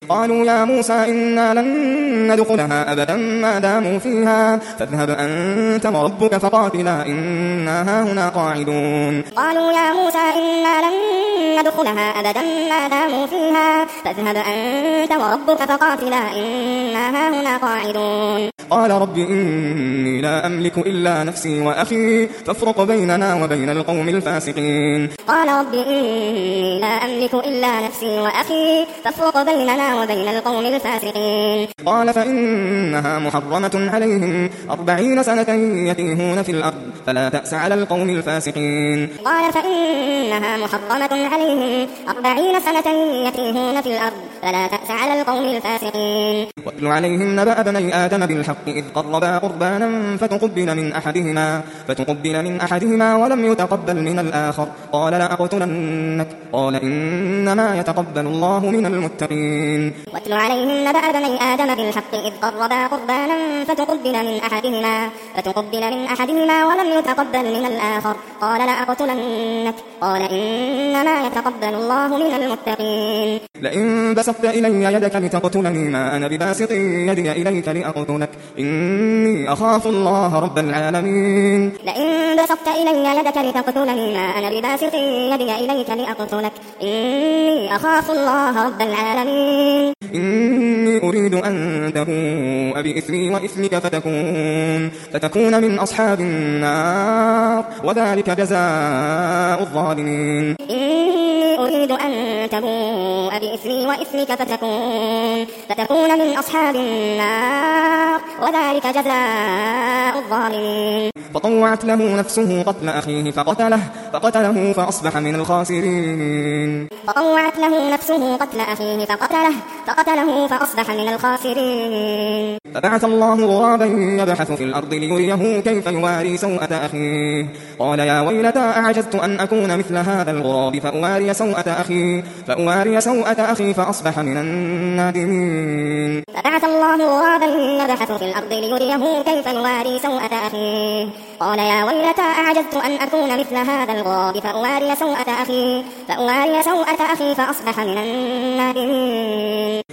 قالوا يا موسى إنا لن ندخلها أبدا ما داموا فيها فاذهب أنت وربك فقاتلا إنا هاهنا قاعدون. قالوا يا موسى إنا لن ندخلها أبدا ما داموا فيها فاذهب أنت وربك فقاتلا إنا هاهنا قاعدون. قال رب إني لا أملك إلا نفسي وأخي فافرق بيننا وبين القوم الفاسقين. قال رب إني لا أملك إلا نفسي وأخي فافرق بيننا وبين القوم الفاسقين. قال فإنها محرمة عليهم 40 سنة يتيهون في الأرض فلا تأس على القوم الفاسقين. قال فإنها محرمة عليهم 40 سنة يتيهون في الأرض فلا تأس على القوم الفاسقين. واتل عليهم نبأ ابني آدم بالحق إذ قربا قربانا فتقبل من أحدهما ولم يتقبل من الآخر قال لأقتلنك قال إنما يتقبل الله من المتقين. واتل عليهم نبأ ابني آدم بالحق إذ قربا قربانا فتقبل من أحدهما ولم يتقبل من الآخر قال لأقتلنك قال إنما يتقبل الله من المتقين. لئن بسطت إلي يدك لتقتلني ما أنا بباسط يدي إليك لأقتلك إني أخاف الله رب العالمين. لئن بسطت إلي يدك لتقتلني ما أنا بباسط يدي إليك لأقتلك إني أخاف الله رب العالمين. إني أريد أن تبوء بإثمي وإثمك فتكون من أصحاب النار وذلك جزاء الظالمين. إني أريد أن تبوء بإثمي وإثمك فتكون من أصحاب النار وذلك جزاء الظالمين. فطوعت له نفسه قتل أخيه فقتله فأصبح من الخاسرين. فطوعت له نفسه قتل أخيه فقتله فأصبح من الخاسرين. فبعث الله غرابا يبحث في الأرض ليريه كيف يواري سوءة أخيه قال يا ويلتى أعجزت أن أكون مثل هذا الغراب فأواري سوءة أخي فأصبح من النادمين. فبعث الله غرابا يبحث في الأرض ليريه كيف يواري سوءة أخيه قال يا ويلتى أعجزت أن أكون مثل هذا الغراب فأواري سوءة أخي فأصبح من النادمين.